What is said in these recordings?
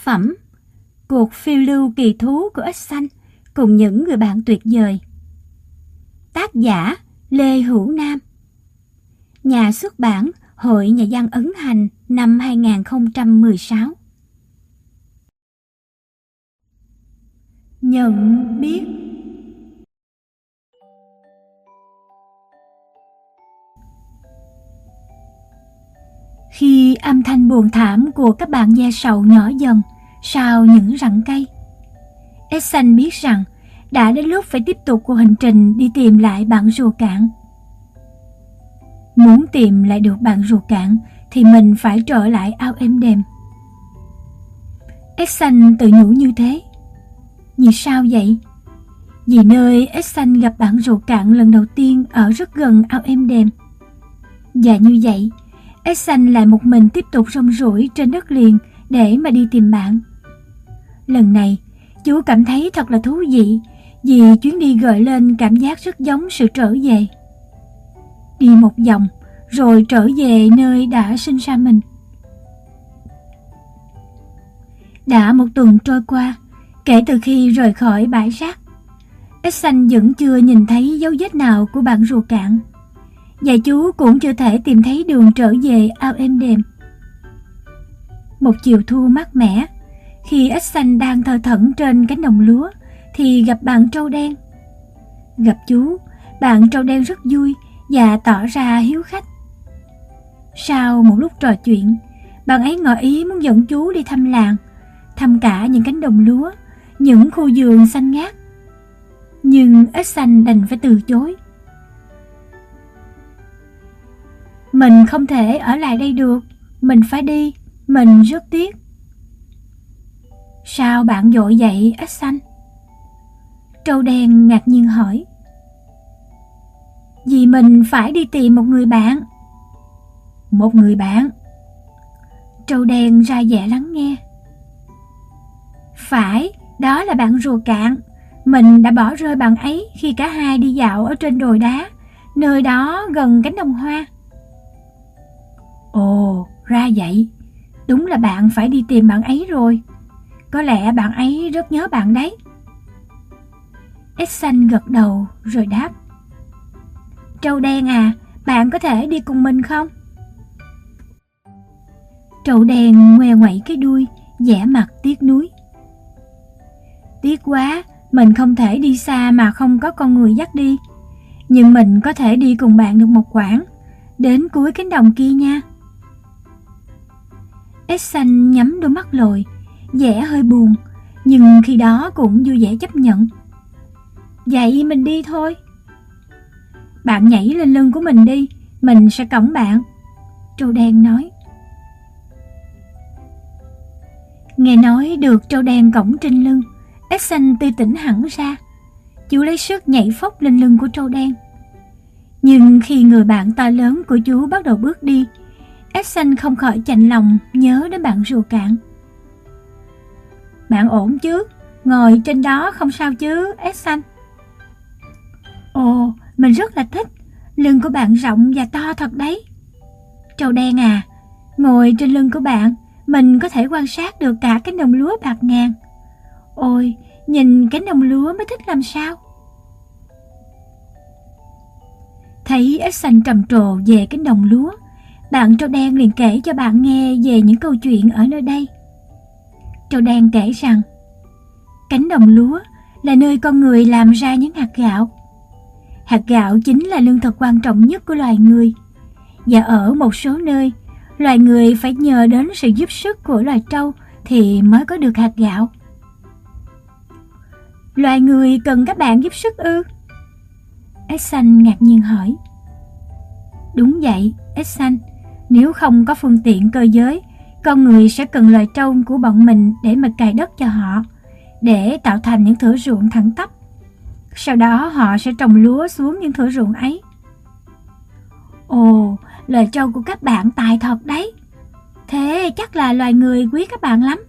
phẩm Cuộc phiêu lưu kỳ thú của ếch xanh cùng những người bạn tuyệt vời. Tác giả Lê Hữu Nam. Nhà xuất bản Hội Nhà văn Ấn Hành năm 2016. Nhận biết. Khi âm thanh buồn thảm của các bạn ve sầu nhỏ dần sau những rặng cây, ếch xanh biết rằng đã đến lúc phải tiếp tục cuộc hành trình đi tìm lại bạn rùa cạn. Muốn tìm lại được bạn rùa cạn thì mình phải trở lại ao êm đềm. Ếch xanh tự nhủ như thế. Vì sao vậy? Vì nơi ếch xanh gặp bạn rùa cạn lần đầu tiên ở rất gần ao êm đềm. Và như vậy, ếch xanh lại một mình tiếp tục rong ruổi trên đất liền để mà đi tìm bạn. Lần này, chú cảm thấy thật là thú vị vì chuyến đi gợi lên cảm giác rất giống sự trở về. Đi một vòng rồi trở về nơi đã sinh ra mình. Đã một tuần trôi qua kể từ khi rời khỏi bãi rác, ếch xanh vẫn chưa nhìn thấy dấu vết nào của bạn rùa cạn. Và chú cũng chưa thể tìm thấy đường trở về ao êm đềm. Một chiều thu mát mẻ, khi ếch xanh đang thơ thẩn trên cánh đồng lúa thì gặp bạn trâu đen. Gặp chú, bạn trâu đen rất vui và tỏ ra hiếu khách. Sau một lúc trò chuyện, bạn ấy ngỏ ý muốn dẫn chú đi thăm làng, thăm cả những cánh đồng lúa, những khu vườn xanh ngát. Nhưng ếch xanh đành phải từ chối. Mình không thể ở lại đây được, mình phải đi, mình rất tiếc. Sao bạn vội vậy, ếch xanh? Trâu đen ngạc nhiên hỏi. Vì mình phải đi tìm một người bạn. Một người bạn? Trâu đen ra vẻ lắng nghe. Phải, đó là bạn rùa cạn. Mình đã bỏ rơi bạn ấy khi cả hai đi dạo ở trên đồi đá, nơi đó gần cánh đồng hoa. Ồ, ra vậy. Đúng là bạn phải đi tìm bạn ấy rồi. Có lẽ bạn ấy rất nhớ bạn đấy. Ếch xanh gật đầu rồi đáp. Trâu đen à, bạn có thể đi cùng mình không? Trâu đen ngoe ngoẩy cái đuôi, vẻ mặt tiếc nuối. Tiếc quá, mình không thể đi xa mà không có con người dắt đi. Nhưng mình có thể đi cùng bạn được một quãng, đến cuối cánh đồng kia nha. Ếch xanh nhắm đôi mắt lồi, vẻ hơi buồn, nhưng khi đó cũng vui vẻ chấp nhận. Vậy mình đi thôi. Bạn nhảy lên lưng của mình đi, mình sẽ cõng bạn, trâu đen nói. Nghe nói được trâu đen cõng trên lưng, ếch xanh tươi tỉnh hẳn ra. Chú lấy sức nhảy phóc lên lưng của trâu đen. Nhưng khi người bạn to lớn của chú bắt đầu bước đi, ếch xanh không khỏi chạnh lòng nhớ đến bạn rùa cạn. Bạn ổn chứ? Ngồi trên đó không sao chứ, ếch xanh? Ồ, mình rất là thích. Lưng của bạn rộng và to thật đấy. Trâu đen à, ngồi trên lưng của bạn, mình có thể quan sát được cả cánh đồng lúa bạt ngàn. Ôi, nhìn cánh đồng lúa mới thích làm sao. Thấy ếch xanh trầm trồ về cánh đồng lúa, bạn trâu đen liền kể cho bạn nghe về những câu chuyện ở nơi đây. Trâu đen kể rằng cánh đồng lúa là nơi con người làm ra những hạt gạo. Hạt gạo chính là lương thực quan trọng nhất của loài người. Và ở một số nơi, loài người phải nhờ đến sự giúp sức của loài trâu thì mới có được hạt gạo. Loài người cần các bạn giúp sức ư? Ếch xanh ngạc nhiên hỏi. Đúng vậy, ếch xanh. Nếu không có phương tiện cơ giới, con người sẽ cần loài trâu của bọn mình để mà cày đất cho họ, để tạo thành những thửa ruộng thẳng tắp. Sau đó họ sẽ trồng lúa xuống những thửa ruộng ấy. Ồ, loài trâu của các bạn tài thật đấy. Thế chắc là loài người quý các bạn lắm.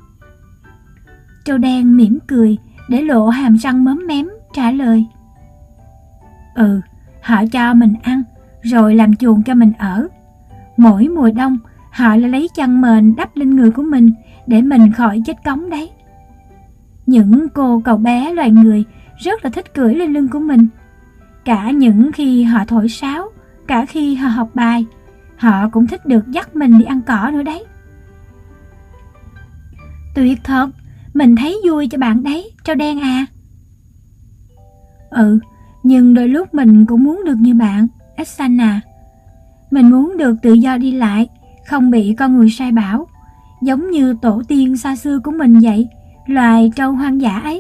Trâu đen mỉm cười để lộ hàm răng móm mém trả lời. Ừ, họ cho mình ăn rồi làm chuồng cho mình ở. Mỗi mùa đông họ lại lấy chăn mền đắp lên người của mình để mình khỏi chết cóng đấy. Những cô cậu bé loài người rất là thích cưỡi lên lưng của mình. Cả những khi họ thổi sáo, cả khi họ học bài, họ cũng thích được dắt mình đi ăn cỏ nữa đấy. Tuyệt thật, mình thấy vui cho bạn đấy, Trâu Đen à. Ừ, nhưng đôi lúc mình cũng muốn được như bạn, Ếch Xanh à. Mình muốn được tự do đi lại, không bị con người sai bảo, giống như tổ tiên xa xưa của mình vậy, loài trâu hoang dã ấy.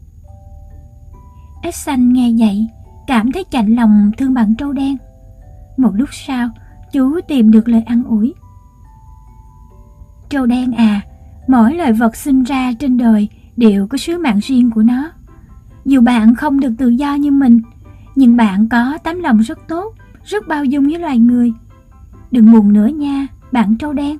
Ếch Xanh nghe vậy, cảm thấy chạnh lòng thương bạn Trâu Đen. Một lúc sau, chú tìm được lời an ủi. Trâu Đen à, mỗi loài vật sinh ra trên đời đều có sứ mạng riêng của nó. Dù bạn không được tự do như mình, nhưng bạn có tấm lòng rất tốt, rất bao dung với loài người. Đừng buồn nữa nha, bạn Trâu Đen.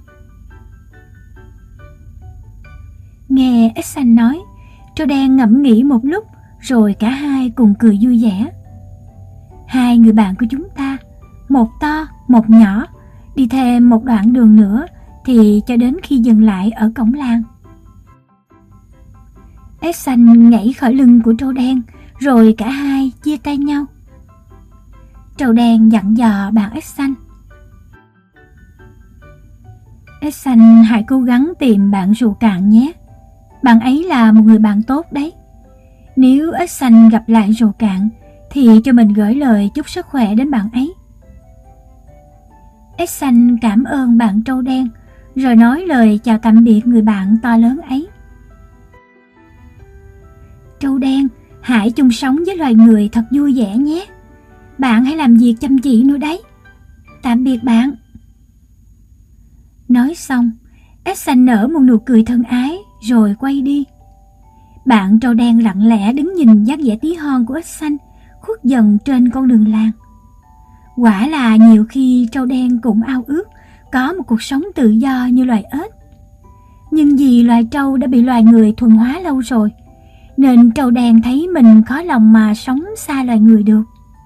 Nghe Ếch Xanh nói, Trâu Đen ngẫm nghĩ một lúc, rồi cả hai cùng cười vui vẻ. Hai người bạn của chúng ta, một to, một nhỏ, đi thêm một đoạn đường nữa thì cho đến khi dừng lại ở cổng làng. Ếch Xanh nhảy khỏi lưng của Trâu Đen, rồi cả hai chia tay nhau. Trâu Đen dặn dò bạn Ếch Xanh. Ếch Xanh hãy cố gắng tìm bạn Rùa Cạn nhé. Bạn ấy là một người bạn tốt đấy. Nếu Ếch Xanh gặp lại Rùa Cạn thì cho mình gửi lời chúc sức khỏe đến bạn ấy. Ếch Xanh cảm ơn bạn Trâu Đen, rồi nói lời chào tạm biệt người bạn to lớn ấy. Trâu Đen, hãy chung sống với loài người thật vui vẻ nhé. Bạn hãy làm việc chăm chỉ nữa đấy. Tạm biệt bạn. Nói xong, Ếch Xanh nở một nụ cười thân ái rồi quay đi. Bạn Trâu Đen lặng lẽ đứng nhìn dáng vẻ tí hon của Ếch Xanh khuất dần trên con đường làng. Quả là nhiều khi Trâu Đen cũng ao ước có một cuộc sống tự do như loài ếch. Nhưng vì loài trâu đã bị loài người thuần hóa lâu rồi, nên Trâu Đen thấy mình khó lòng mà sống xa loài người được.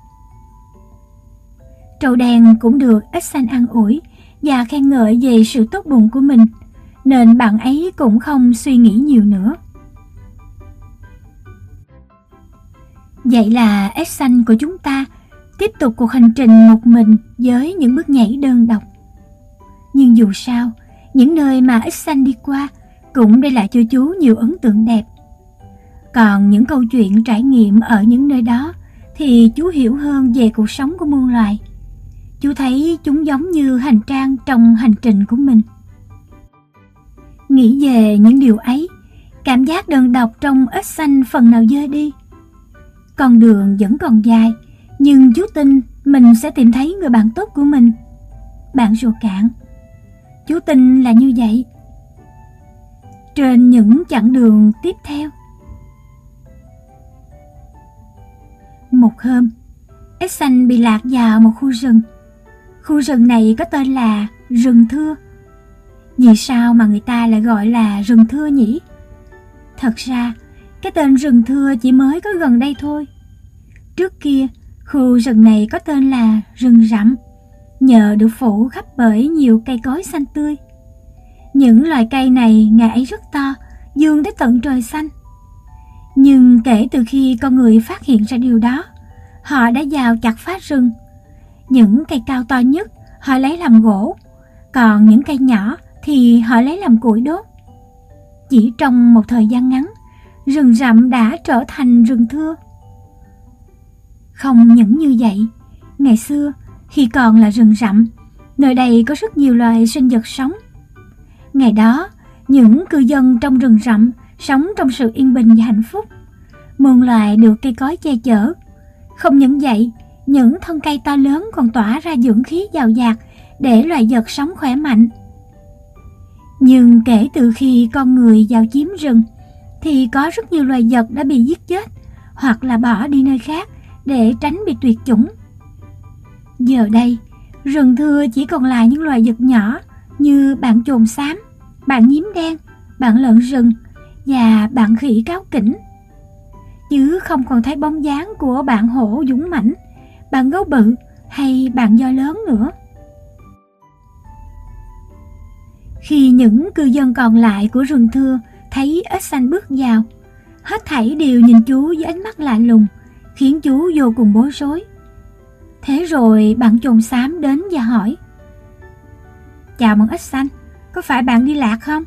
Trâu Đen cũng được Ếch Xanh an ủi và khen ngợi về sự tốt bụng của mình, nên bạn ấy cũng không suy nghĩ nhiều nữa. Vậy là Ếch Xanh của chúng ta tiếp tục cuộc hành trình một mình với những bước nhảy đơn độc. Nhưng dù sao, những nơi mà Ếch Xanh đi qua cũng để lại cho chú nhiều ấn tượng đẹp. Còn những câu chuyện trải nghiệm ở những nơi đó thì chú hiểu hơn về cuộc sống của muôn loài. Chú thấy chúng giống như hành trang trong hành trình của mình. Nghĩ về những điều ấy, cảm giác đơn độc trong Ếch Xanh phần nào vơi đi. Con đường vẫn còn dài, nhưng chú tin mình sẽ tìm thấy người bạn tốt của mình, bạn Rùa Cạn. Chú tin là như vậy. Trên những chặng đường tiếp theo. Một hôm, Ếch Xanh bị lạc vào một khu rừng. Khu rừng này có tên là rừng thưa. Vì sao mà người ta lại gọi là rừng thưa nhỉ? Thật ra, cái tên rừng thưa chỉ mới có gần đây thôi. Trước kia, khu rừng này có tên là rừng rậm, nhờ được phủ khắp bởi nhiều cây cối xanh tươi. Những loài cây này ngày ấy rất to, vươn tới tận trời xanh. Nhưng kể từ khi con người phát hiện ra điều đó, họ đã vào chặt phá rừng. Những cây cao to nhất họ lấy làm gỗ, còn những cây nhỏ thì họ lấy làm củi đốt. Chỉ trong một thời gian ngắn, rừng rậm đã trở thành rừng thưa. Không những như vậy, ngày xưa khi còn là rừng rậm, nơi đây có rất nhiều loài sinh vật sống. Ngày đó, những cư dân trong rừng rậm sống trong sự yên bình và hạnh phúc. Muôn loài được cây cối che chở. Không những vậy, những thân cây to lớn còn tỏa ra dưỡng khí dào dạt để loài vật sống khỏe mạnh. Nhưng kể từ khi con người vào chiếm rừng, thì có rất nhiều loài vật đã bị giết chết hoặc là bỏ đi nơi khác để tránh bị tuyệt chủng. Giờ đây, rừng thưa chỉ còn lại những loài vật nhỏ như bạn chồn xám, bạn nhím đen, bạn lợn rừng và bạn khỉ cáo kỉnh. Chứ không còn thấy bóng dáng của bạn hổ dũng mãnh, bạn gấu bự hay bạn voi lớn nữa. Khi những cư dân còn lại của rừng thưa thấy ếch xanh bước vào, hết thảy đều nhìn chú với ánh mắt lạ lùng, khiến chú vô cùng bối rối. Thế rồi bạn chồn xám đến và hỏi: "Chào bạn ếch xanh, có phải bạn đi lạc không?"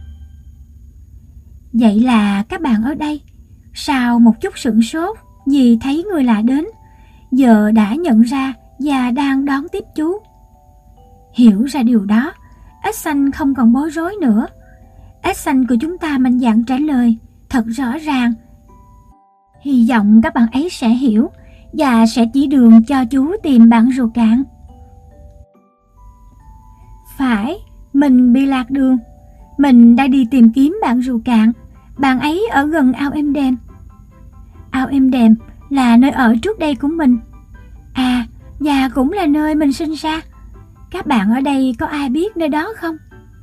Vậy là các bạn ở đây, sau một chút sửng sốt vì thấy người lạ đến, giờ đã nhận ra và đang đón tiếp chú. Hiểu ra điều đó, ếch xanh không còn bối rối nữa. Ếch xanh của chúng ta mạnh dạn trả lời thật rõ ràng. Hy vọng các bạn ấy sẽ hiểu và sẽ chỉ đường cho chú tìm bạn rùa cạn. Phải, mình bị lạc đường. Mình đã đi tìm kiếm bạn rùa cạn. Bạn ấy ở gần ao Êm Đềm. Ao Êm Đềm là nơi ở trước đây của mình. À, và cũng là nơi mình sinh ra. Các bạn ở đây có ai biết nơi đó không?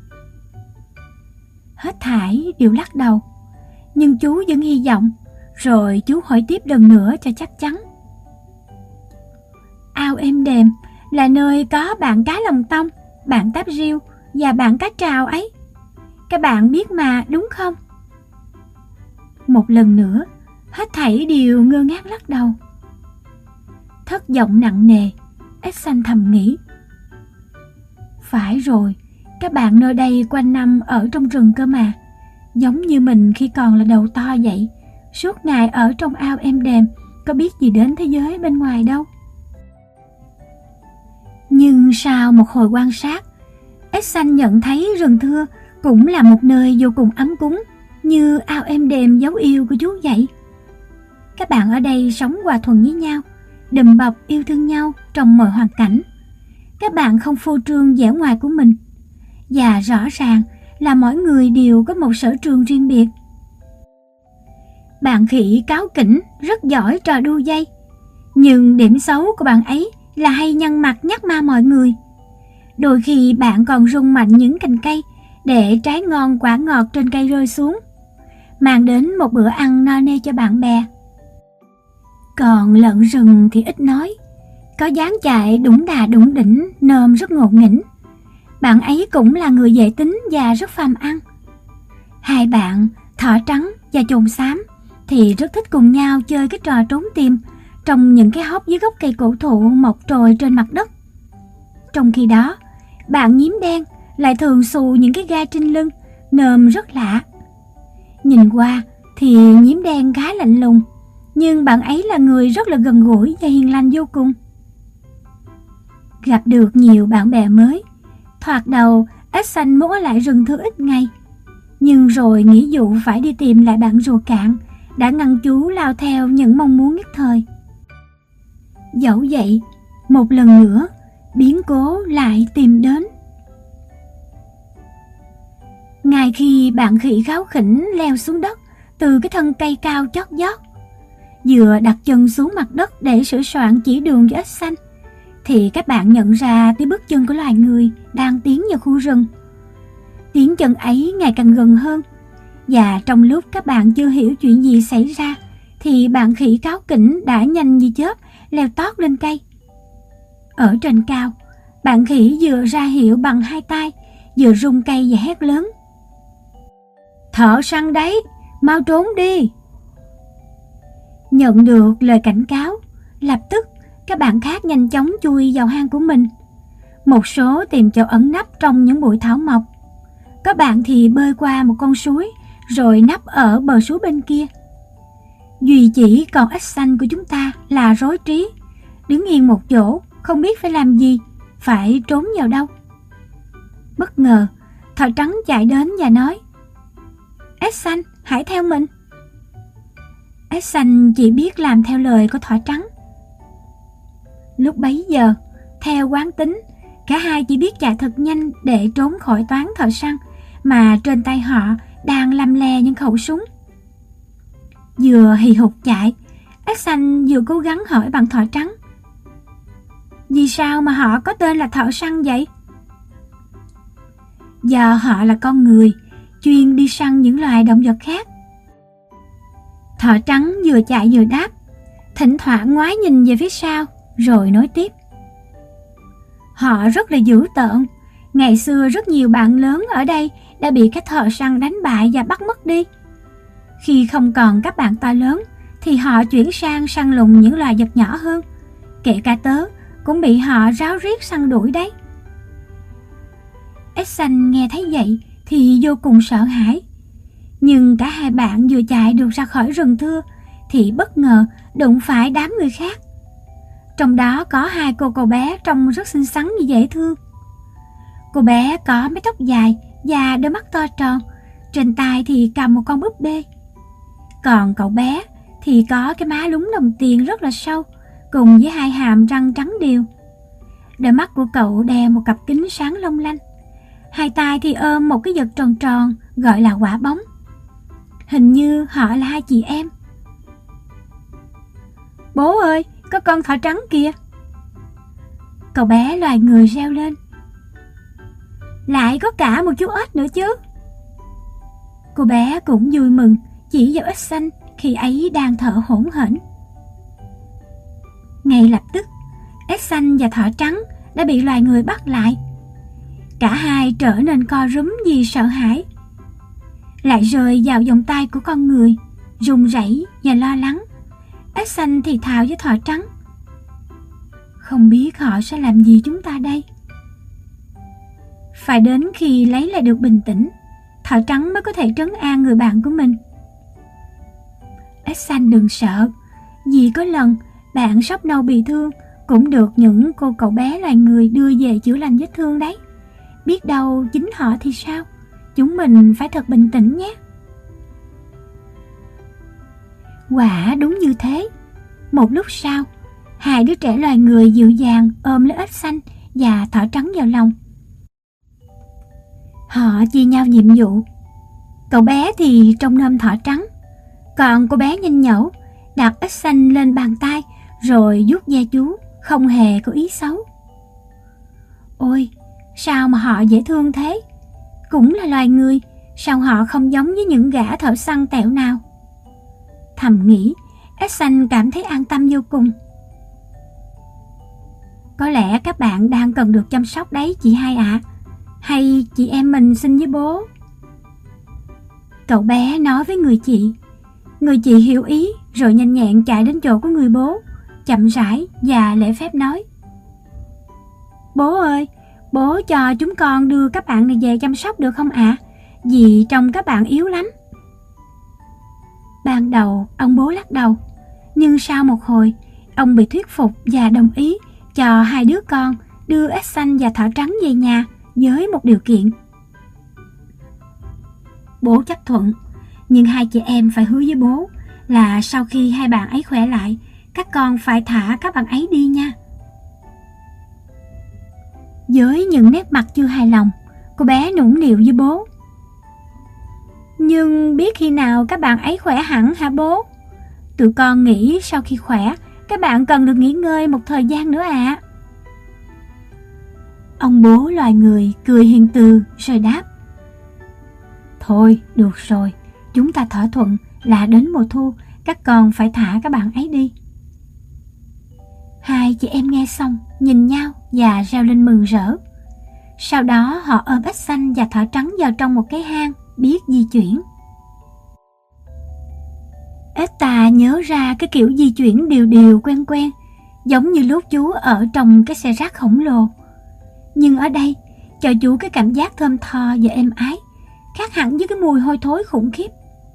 Hết thảy đều lắc đầu, nhưng chú vẫn hy vọng. Rồi chú hỏi tiếp lần nữa cho chắc chắn. Ao Êm Đềm là nơi có bạn cá lồng tông, bạn táp riêu và bạn cá trào ấy. Các bạn biết mà, đúng không? Một lần nữa, hết thảy đều ngơ ngác lắc đầu. Thất vọng nặng nề, ếch xanh thầm nghĩ. Phải rồi, các bạn nơi đây quanh năm ở trong rừng cơ mà. Giống như mình khi còn là đầu to vậy. Suốt ngày ở trong ao Êm Đềm, có biết gì đến thế giới bên ngoài đâu. Nhưng sau một hồi quan sát, ếch xanh nhận thấy rừng thưa cũng là một nơi vô cùng ấm cúng, như ao Êm Đềm dấu yêu của chú vậy. Các bạn ở đây sống hòa thuận với nhau, đùm bọc yêu thương nhau trong mọi hoàn cảnh. Các bạn không phô trương vẻ ngoài của mình, và rõ ràng là mỗi người đều có một sở trường riêng biệt. Bạn khỉ cáu kỉnh rất giỏi trò đu dây, nhưng điểm xấu của bạn ấy là hay nhăn mặt nhắc ma mọi người. Đôi khi bạn còn rung mạnh những cành cây để trái ngon quả ngọt trên cây rơi xuống, mang đến một bữa ăn no nê cho bạn bè. Còn lợn rừng thì ít nói, có dáng chạy đủng đà đủng đỉnh, nôm rất ngộ nghĩnh. Bạn ấy cũng là người dễ tính và rất phàm ăn. Hai bạn, thỏ trắng và chồn xám, thì rất thích cùng nhau chơi cái trò trốn tìm trong những cái hốc dưới gốc cây cổ thụ mọc trồi trên mặt đất. Trong khi đó, bạn nhím đen lại thường xù những cái gai trên lưng, nôm rất lạ. Nhìn qua thì nhím đen khá lạnh lùng, nhưng bạn ấy là người rất là gần gũi và hiền lành vô cùng. Gặp được nhiều bạn bè mới, thoạt đầu ếch xanh muốn ở lại rừng thưa ít ngày, nhưng rồi nghĩ vụ phải đi tìm lại bạn rùa cạn đã ngăn chú lao theo những mong muốn nhất thời. Dẫu vậy, một lần nữa, biến cố lại tìm đến. Ngay khi bạn khỉ kháo khỉnh leo xuống đất từ cái thân cây cao chót vót, vừa đặt chân xuống mặt đất để sửa soạn chỉ đường cho ếch xanh, thì các bạn nhận ra tiếng bước chân của loài người đang tiến vào khu rừng. Tiếng chân ấy ngày càng gần hơn, và trong lúc các bạn chưa hiểu chuyện gì xảy ra, thì bạn khỉ cáu kỉnh đã nhanh như chớp leo tót lên cây. Ở trên cao, bạn khỉ vừa ra hiệu bằng hai tay, vừa rung cây và hét lớn: "Thợ săn đấy, mau trốn đi!" Nhận được lời cảnh cáo, lập tức các bạn khác nhanh chóng chui vào hang của mình. Một số tìm chỗ ẩn nấp trong những bụi thảo mộc. Có bạn thì bơi qua một con suối rồi nấp ở bờ suối bên kia. Duy chỉ còn ếch xanh của chúng ta là rối trí, đứng yên một chỗ, không biết phải làm gì, phải trốn vào đâu. Bất ngờ, thỏ trắng chạy đến và nói: "Ếch xanh, hãy theo mình." Ếch xanh chỉ biết làm theo lời của thỏ trắng. Lúc bấy giờ, theo quán tính, cả hai chỉ biết chạy thật nhanh để trốn khỏi toán thợ săn, mà trên tay họ đang lăm le những khẩu súng. Vừa hì hục chạy, ếch xanh vừa cố gắng hỏi bạn thỏ trắng: "Vì sao mà họ có tên là thợ săn vậy?" "Do họ là con người, chuyên đi săn những loài động vật khác." Thỏ trắng vừa chạy vừa đáp, thỉnh thoảng ngoái nhìn về phía sau rồi nói tiếp: "Họ rất là dữ tợn, Ngày xưa rất nhiều bạn lớn ở đây đã bị các thợ săn đánh bại và bắt mất đi. Khi không còn các bạn to lớn thì họ chuyển sang săn lùng những loài vật nhỏ hơn. Kể cả tớ cũng bị họ ráo riết săn đuổi đấy. Edson nghe thấy vậy thì vô cùng sợ hãi. Nhưng cả hai bạn vừa chạy được ra khỏi rừng thưa thì bất ngờ đụng phải đám người khác. Trong đó có hai cậu bé trông rất xinh xắn và dễ thương. Cô bé có mái tóc dài và đôi mắt to tròn, trên tay thì cầm một con búp bê. Còn cậu bé thì có cái má lúm đồng tiền rất là sâu, cùng với hai hàm răng trắng đều. Đôi mắt của cậu đeo một cặp kính sáng long lanh. Hai tay thì ôm một cái vật tròn tròn gọi là quả bóng. Hình như họ là hai chị em. Bố ơi, có con thỏ trắng kìa! Cậu bé loài người reo lên. Lại có cả một chú ếch nữa chứ! Cô bé cũng vui mừng chỉ vào ếch xanh khi ấy đang thở hổn hển. Ngay lập tức, ếch xanh và thỏ trắng đã bị loài người bắt lại. Cả hai trở nên co rúm vì sợ hãi, lại rơi vào vòng tay của con người, run rẩy và lo lắng. Ếch xanh thì thào với thỏ trắng. Không biết họ sẽ làm gì chúng ta đây? Phải đến khi lấy lại được bình tĩnh, thỏ trắng mới có thể trấn an người bạn của mình. Ếch xanh đừng sợ, vì có lần bạn sóc nâu bị thương cũng được những cậu bé loài người đưa về chữa lành vết thương đấy. Biết đâu chính họ thì sao? Chúng mình phải thật bình tĩnh nhé. Quả đúng như thế. Một lúc sau, hai đứa trẻ loài người dịu dàng ôm lấy ếch xanh và thỏ trắng vào lòng. Họ chia nhau nhiệm vụ. Cậu bé thì trông nom thỏ trắng, còn cô bé nhanh nhẩu đặt ếch xanh lên bàn tay rồi vuốt ve chú, không hề có ý xấu. Ôi, sao mà họ dễ thương thế? Cũng là loài người, sao họ không giống với những gã thợ săn tẹo nào? Thầm nghĩ, ếch xanh cảm thấy an tâm vô cùng. Có lẽ các bạn đang cần được chăm sóc đấy chị hai ạ. Hay chị em mình xin với bố? Cậu bé nói với người chị. Người chị hiểu ý rồi nhanh nhẹn chạy đến chỗ của người bố, chậm rãi và lễ phép nói. Bố ơi, bố cho chúng con đưa các bạn này về chăm sóc được không ạ? Vì trông các bạn yếu lắm. Ban đầu ông bố lắc đầu, nhưng sau một hồi ông bị thuyết phục và đồng ý cho hai đứa con đưa ếch xanh và thỏ trắng về nhà với một điều kiện. Bố chấp thuận, nhưng hai chị em phải hứa với bố là sau khi hai bạn ấy khỏe lại, các con phải thả các bạn ấy đi nha. Với những nét mặt chưa hài lòng, cô bé nũng nịu với bố. Nhưng biết khi nào các bạn ấy khỏe hẳn hả bố? Tụi con nghĩ sau khi khỏe, các bạn cần được nghỉ ngơi một thời gian nữa ạ. Ông bố loài người cười hiền từ rồi đáp. Thôi, được rồi, chúng ta thỏa thuận là đến mùa thu, các con phải thả các bạn ấy đi. Hai chị em nghe xong, nhìn nhau và reo lên mừng rỡ. Sau đó họ ôm ếch xanh và thỏ trắng vào trong một cái hang, biết di chuyển. Ếch ta nhớ ra cái kiểu di chuyển đều đều quen quen, giống như lúc chú ở trong cái xe rác khổng lồ. Nhưng ở đây, cho chú cái cảm giác thơm tho và êm ái, khác hẳn với cái mùi hôi thối khủng khiếp.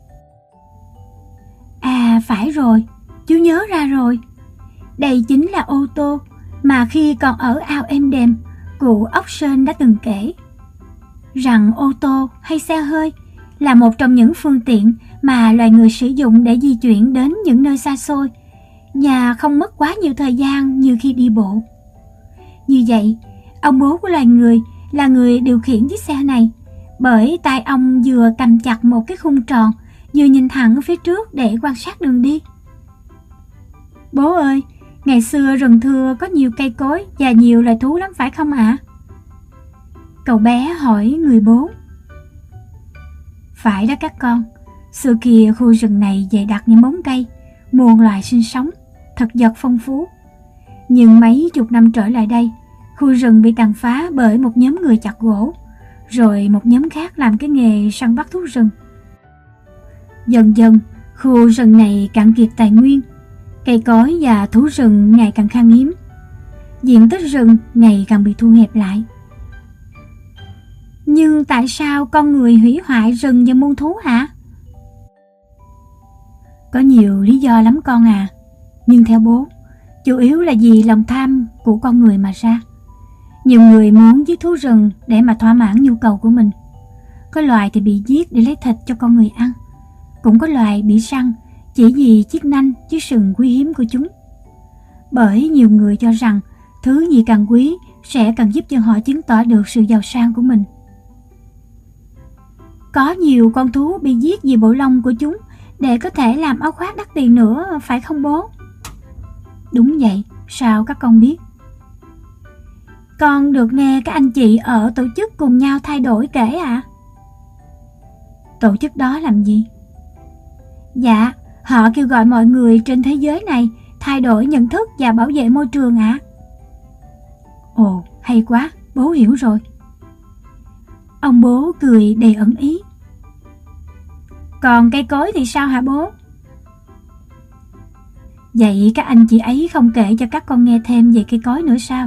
À phải rồi, chú nhớ ra rồi. Đây chính là ô tô mà khi còn ở ao êm đềm, cụ ốc sên đã từng kể. Rằng ô tô hay xe hơi là một trong những phương tiện mà loài người sử dụng để di chuyển đến những nơi xa xôi và không mất quá nhiều thời gian như khi đi bộ. Như vậy, ông bố của loài người là người điều khiển chiếc xe này, bởi tay ông vừa cầm chặt một cái khung tròn, vừa nhìn thẳng phía trước để quan sát đường đi. Bố ơi, ngày xưa rừng thưa có nhiều cây cối và nhiều loài thú lắm phải không ạ? Cậu bé hỏi người bố. Phải đó các con, xưa kia khu rừng này dày đặc những bóng cây, muôn loài sinh sống, thực vật phong phú. Nhưng mấy chục năm trở lại đây, khu rừng bị tàn phá bởi một nhóm người chặt gỗ, rồi một nhóm khác làm cái nghề săn bắt thú rừng. Dần dần, khu rừng này cạn kiệt tài nguyên, cây cối và thú rừng ngày càng khan hiếm. Diện tích rừng ngày càng bị thu hẹp lại. Nhưng tại sao con người hủy hoại rừng và muôn thú hả? Có nhiều lý do lắm con à, nhưng theo bố, chủ yếu là vì lòng tham của con người mà ra. Nhiều người muốn giết thú rừng để mà thỏa mãn nhu cầu của mình. Có loài thì bị giết để lấy thịt cho con người ăn. Cũng có loài bị săn chỉ vì chiếc nanh, chiếc sừng quý hiếm của chúng. Bởi nhiều người cho rằng thứ gì càng quý sẽ càng giúp cho họ chứng tỏ được sự giàu sang của mình. Có nhiều con thú bị giết vì bộ lông của chúng để có thể làm áo khoác đắt tiền nữa, phải không bố? Đúng vậy, sao các con biết? Con được nghe các anh chị ở tổ chức cùng nhau thay đổi kể ạ. Tổ chức đó làm gì? Dạ, họ kêu gọi mọi người trên thế giới này thay đổi nhận thức và bảo vệ môi trường ạ. Ồ, hay quá, bố hiểu rồi. Ông bố cười đầy ẩn ý. Còn cây cối thì sao hả bố? Vậy các anh chị ấy không kể cho các con nghe thêm về cây cối nữa sao?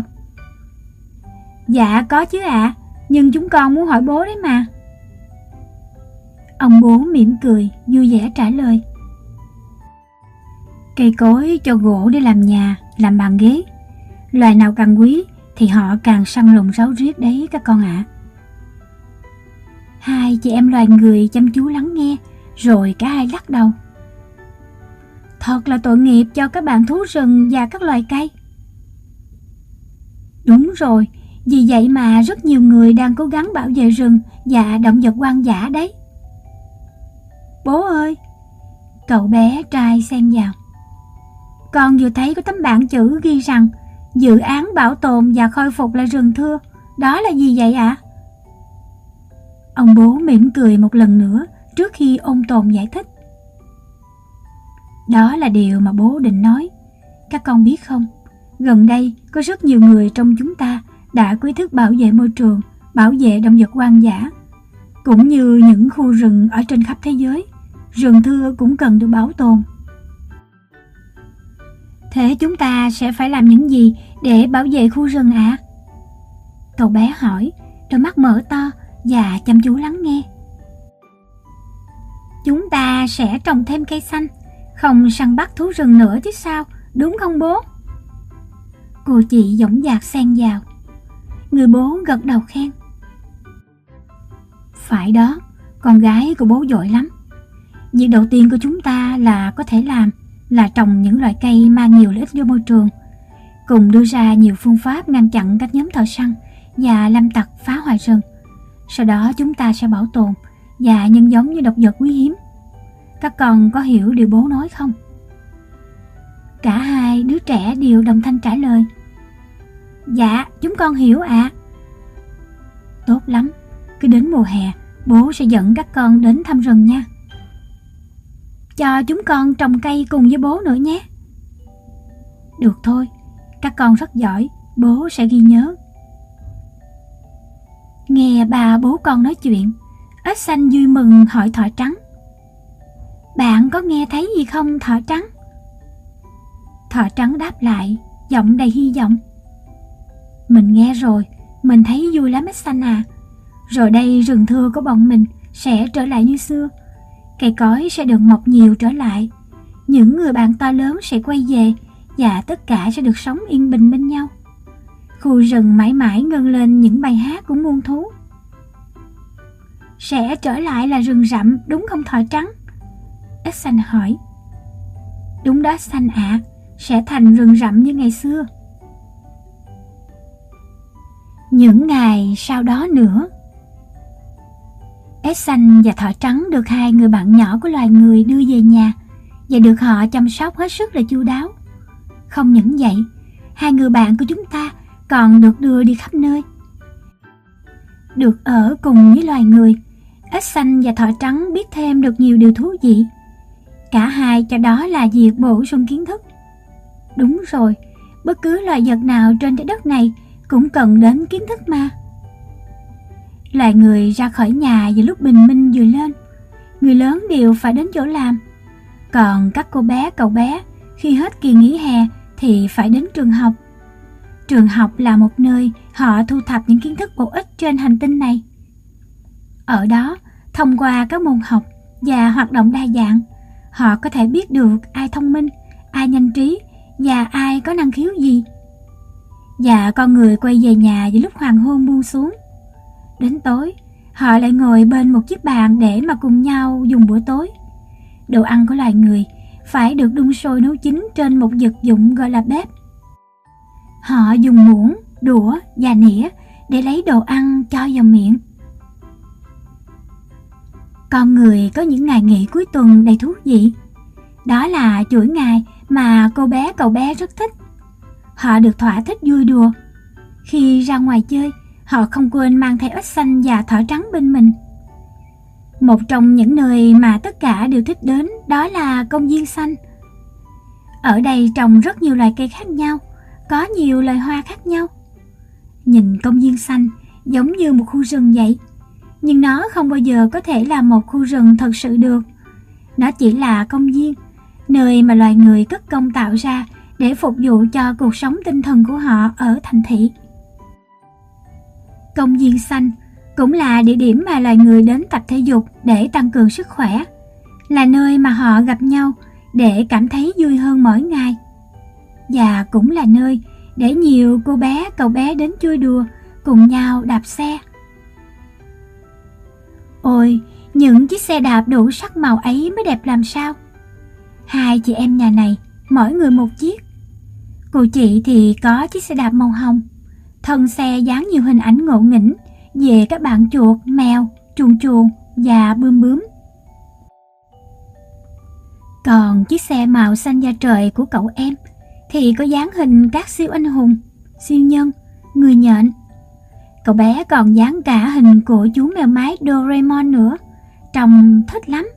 Dạ có chứ ạ, nhưng chúng con muốn hỏi bố đấy mà. Ông bố mỉm cười, vui vẻ trả lời. Cây cối cho gỗ để làm nhà, làm bàn ghế. Loài nào càng quý thì họ càng săn lùng ráo riết đấy các con ạ. Hai chị em loài người chăm chú lắng nghe, rồi cả hai lắc đầu. Thật là tội nghiệp cho các bạn thú rừng và các loài cây. Đúng rồi, vì vậy mà rất nhiều người đang cố gắng bảo vệ rừng và động vật hoang dã đấy. Bố ơi! Cậu bé trai xen vào. Con vừa thấy có tấm bảng chữ ghi rằng dự án bảo tồn và khôi phục lại rừng thưa. Đó là gì vậy ạ? Ông bố mỉm cười một lần nữa trước khi ôn tồn giải thích. Đó là điều mà bố định nói. Các con biết không, gần đây có rất nhiều người trong chúng ta đã có ý thức bảo vệ môi trường, bảo vệ động vật hoang dã. Cũng như những khu rừng ở trên khắp thế giới, rừng thưa cũng cần được bảo tồn. Thế chúng ta sẽ phải làm những gì để bảo vệ khu rừng ạ? Cậu bé hỏi, đôi mắt mở to và chăm chú lắng nghe. Chúng ta sẽ trồng thêm cây xanh, không săn bắt thú rừng nữa chứ sao, đúng không bố? Cô chị dõng dạc xen vào. Người bố gật đầu khen. Phải đó, con gái của bố giỏi lắm. Việc đầu tiên của chúng ta là có thể làm là trồng những loại cây mang nhiều lợi ích cho môi trường, cùng đưa ra nhiều phương pháp ngăn chặn các nhóm thợ săn và lâm tặc phá hoại rừng. Sau đó chúng ta sẽ bảo tồn và nhân giống như động vật quý hiếm. Các con có hiểu điều bố nói không? Cả hai đứa trẻ đều đồng thanh trả lời. Dạ, chúng con hiểu ạ. Tốt lắm, cứ đến mùa hè, bố sẽ dẫn các con đến thăm rừng nha. Cho chúng con trồng cây cùng với bố nữa nhé. Được thôi, các con rất giỏi, bố sẽ ghi nhớ. Nghe bà bố con nói chuyện, ếch xanh vui mừng hỏi thỏ trắng. Bạn có nghe thấy gì không thỏ trắng? Thỏ trắng đáp lại, giọng đầy hy vọng. Mình nghe rồi, mình thấy vui lắm ếch xanh à. Rồi đây rừng thưa của bọn mình sẽ trở lại như xưa. Cây cối sẽ được mọc nhiều trở lại. Những người bạn to lớn sẽ quay về và tất cả sẽ được sống yên bình bên nhau. Khu rừng mãi mãi ngân lên những bài hát của muôn thú. Sẽ trở lại là rừng rậm đúng không thỏ trắng? Ếch xanh hỏi. Đúng đó xanh ạ, sẽ thành rừng rậm như ngày xưa. Những ngày sau đó nữa, ếch xanh và thỏ trắng được hai người bạn nhỏ của loài người đưa về nhà và được họ chăm sóc hết sức là chu đáo. Không những vậy, hai người bạn của chúng ta còn được đưa đi khắp nơi. Được ở cùng với loài người, ếch xanh và thỏ trắng biết thêm được nhiều điều thú vị. Cả hai cho đó là việc bổ sung kiến thức. Đúng rồi, bất cứ loài vật nào trên trái đất này cũng cần đến kiến thức mà. Loài người ra khỏi nhà vào lúc bình minh vừa lên, người lớn đều phải đến chỗ làm. Còn các cô bé, cậu bé khi hết kỳ nghỉ hè thì phải đến trường học. Trường học là một nơi họ thu thập những kiến thức bổ ích trên hành tinh này. Ở đó, thông qua các môn học và hoạt động đa dạng, họ có thể biết được ai thông minh, ai nhanh trí và ai có năng khiếu gì. Và con người quay về nhà vào lúc hoàng hôn buông xuống. Đến tối, họ lại ngồi bên một chiếc bàn để mà cùng nhau dùng bữa tối. Đồ ăn của loài người phải được đun sôi nấu chín trên một vật dụng gọi là bếp. Họ dùng muỗng, đũa và nĩa để lấy đồ ăn cho vào miệng. Con người có những ngày nghỉ cuối tuần đầy thú vị. Đó là chuỗi ngày mà cô bé cậu bé rất thích. Họ được thỏa thích vui đùa. Khi ra ngoài chơi, họ không quên mang theo ếch xanh và thỏ trắng bên mình. Một trong những nơi mà tất cả đều thích đến đó là công viên xanh. Ở đây trồng rất nhiều loài cây khác nhau, có nhiều loài hoa khác nhau. Nhìn công viên xanh giống như một khu rừng vậy, nhưng nó không bao giờ có thể là một khu rừng thật sự được. Nó chỉ là công viên, nơi mà loài người cất công tạo ra để phục vụ cho cuộc sống tinh thần của họ ở thành thị. Công viên xanh cũng là địa điểm mà loài người đến tập thể dục để tăng cường sức khỏe, là nơi mà họ gặp nhau để cảm thấy vui hơn mỗi ngày. Và cũng là nơi để nhiều cô bé, cậu bé đến chơi đùa, cùng nhau đạp xe. Ôi, những chiếc xe đạp đủ sắc màu ấy mới đẹp làm sao. Hai chị em nhà này, mỗi người một chiếc. Cô chị thì có chiếc xe đạp màu hồng, thân xe dán nhiều hình ảnh ngộ nghĩnh về các bạn chuột, mèo, chuồn chuồn và bướm bướm. Còn chiếc xe màu xanh da trời của cậu em thì có dán hình các siêu anh hùng, siêu nhân, người nhện. Cậu bé còn dán cả hình của chú mèo mái Doraemon nữa, trông thích lắm.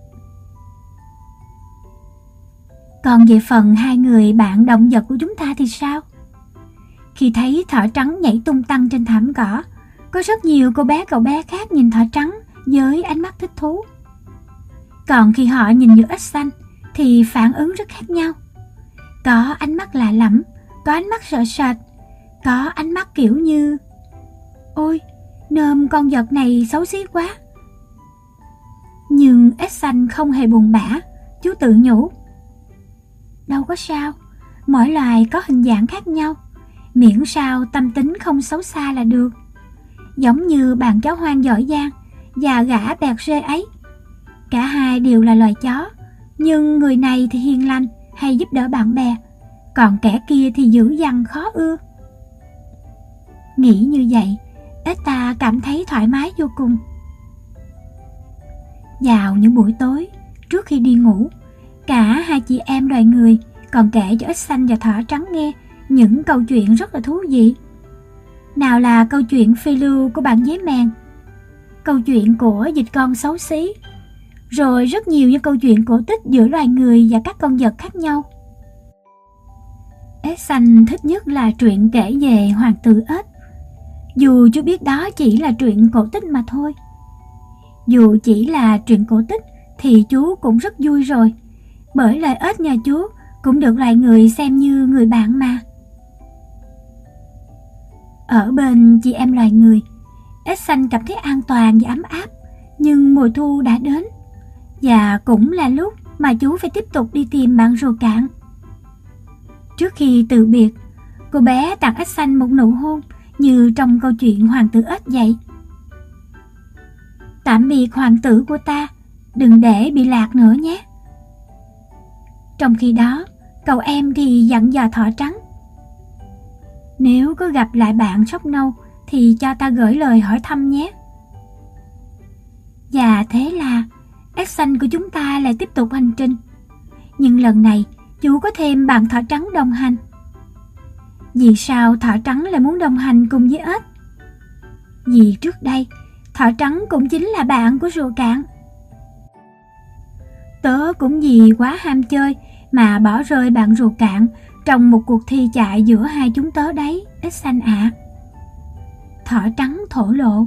Còn về phần hai người bạn động vật của chúng ta thì sao? Khi thấy thỏ trắng nhảy tung tăng trên thảm cỏ, có rất nhiều cô bé cậu bé khác nhìn thỏ trắng với ánh mắt thích thú. Còn khi họ nhìn như ếch xanh thì phản ứng rất khác nhau. Có ánh mắt lạ lẫm, có ánh mắt sợ sệt, có ánh mắt kiểu như ôi, nôm con vật này xấu xí quá. Nhưng ếch xanh không hề buồn bã, chú tự nhủ. Đâu có sao, mỗi loài có hình dạng khác nhau, miễn sao tâm tính không xấu xa là được. Giống như bạn chó hoang giỏi giang và gã bẹt rê ấy. Cả hai đều là loài chó, nhưng người này thì hiền lành hay giúp đỡ bạn bè, còn kẻ kia thì dữ dằn khó ưa. Nghĩ như vậy, ếch ta cảm thấy thoải mái vô cùng. Vào những buổi tối, trước khi đi ngủ, cả hai chị em loài người còn kể cho ếch xanh và thỏ trắng nghe những câu chuyện rất là thú vị. Nào là câu chuyện phiêu lưu của bạn dế mèn, câu chuyện của vịt con xấu xí, rồi rất nhiều những câu chuyện cổ tích giữa loài người và các con vật khác nhau. Ếch xanh thích nhất là truyện kể về hoàng tử ếch, dù chú biết đó chỉ là truyện cổ tích mà thôi. Dù chỉ là truyện cổ tích thì chú cũng rất vui rồi, bởi loài ếch nhà chú cũng được loài người xem như người bạn mà. Ở bên chị em loài người, ếch xanh cảm thấy an toàn và ấm áp, nhưng mùa thu đã đến, và cũng là lúc mà chú phải tiếp tục đi tìm bạn rùa cạn. Trước khi từ biệt, cô bé tặng ếch xanh một nụ hôn như trong câu chuyện hoàng tử ếch vậy. Tạm biệt hoàng tử của ta, đừng để bị lạc nữa nhé. Trong khi đó, cậu em thì dặn dò thỏ trắng. Nếu có gặp lại bạn sóc nâu thì cho ta gửi lời hỏi thăm nhé. Và thế là ếch xanh của chúng ta lại tiếp tục hành trình. Nhưng lần này chú có thêm bạn thỏ trắng đồng hành. Vì sao thỏ trắng lại muốn đồng hành cùng với ếch? Vì trước đây thỏ trắng cũng chính là bạn của rùa cạn. Tớ cũng vì quá ham chơi mà bỏ rơi bạn rùa cạn trong một cuộc thi chạy giữa hai chúng tớ đấy, ếch xanh ạ. Thỏ trắng thổ lộ.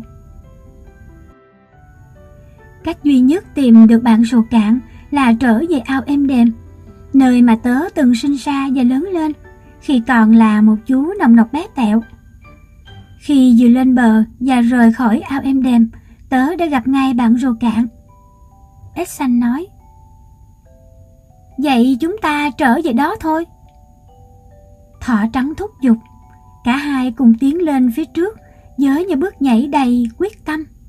Cách duy nhất tìm được bạn ruột cạn là trở về ao êm đềm, nơi mà tớ từng sinh ra và lớn lên, khi còn là một chú nòng nọc bé tẹo. Khi vừa lên bờ và rời khỏi ao êm đềm, tớ đã gặp ngay bạn ruột cạn. Ếch xanh nói. Vậy chúng ta trở về đó thôi. Thỏ trắng thúc giục. Cả hai cùng tiến lên phía trước với những bước nhảy đầy quyết tâm.